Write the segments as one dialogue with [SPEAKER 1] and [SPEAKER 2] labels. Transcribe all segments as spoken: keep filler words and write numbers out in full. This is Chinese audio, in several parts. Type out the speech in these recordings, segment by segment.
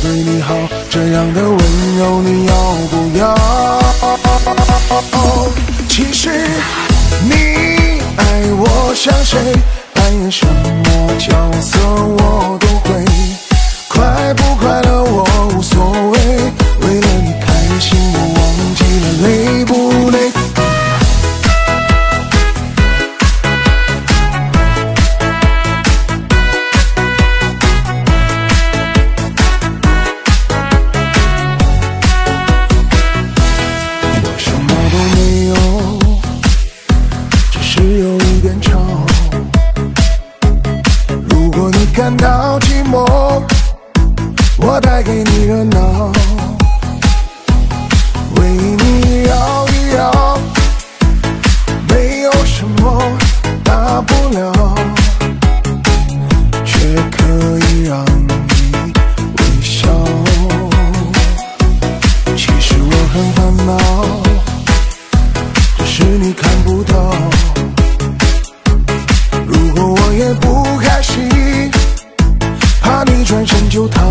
[SPEAKER 1] 对你好，这样的温柔你要不要？其实你爱我像谁，扮演什么角色我都会，快不快乐我无所谓，为了你开心我忘记了累不累。感到寂寞，我带给你热闹，为你摇一摇，没有什么大不了，却可以让你微笑。其实我很烦恼，只是你看不到。如果我也不开心，怕你转身就逃。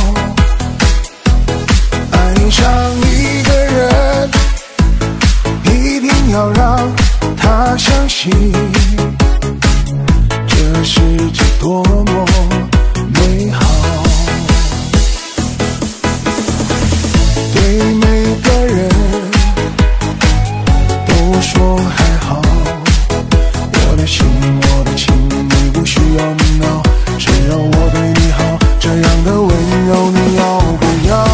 [SPEAKER 1] 爱上一个人，一定要让他相信，这世界多么美好。对每个人都说还好，我的心我的情你不需要闹，只要我对你好，这样的温柔你要不要？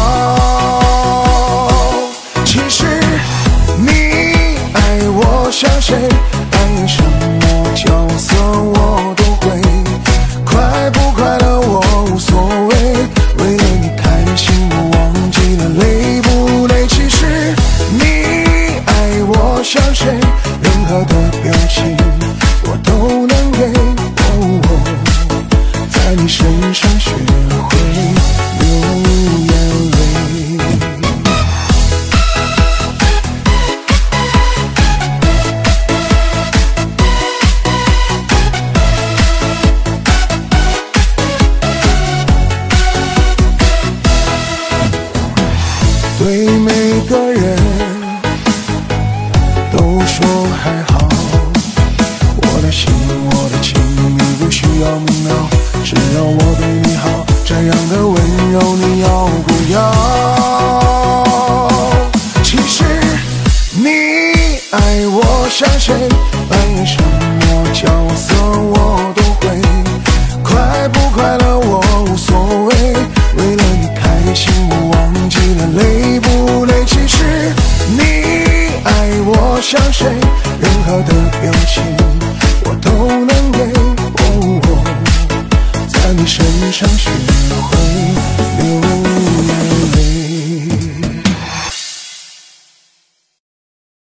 [SPEAKER 1] 其实你爱我像谁，扮演什么角色我都会，快不快乐我无所谓，为了你开心我忘记了累不累。其实你爱我像谁，任何的表情我都能给，哦哦，在你身上学会流眼泪。对每个人都说还好，我的心我的情你不需要闹，只要我对你好，这样的温柔你要不要？其实你爱我像谁，扮演什么角色我都会，快不快乐我无所谓，为了你开心我忘记了累不累。其实你爱我像谁，任何的表情我都能给，哦哦，在你身上学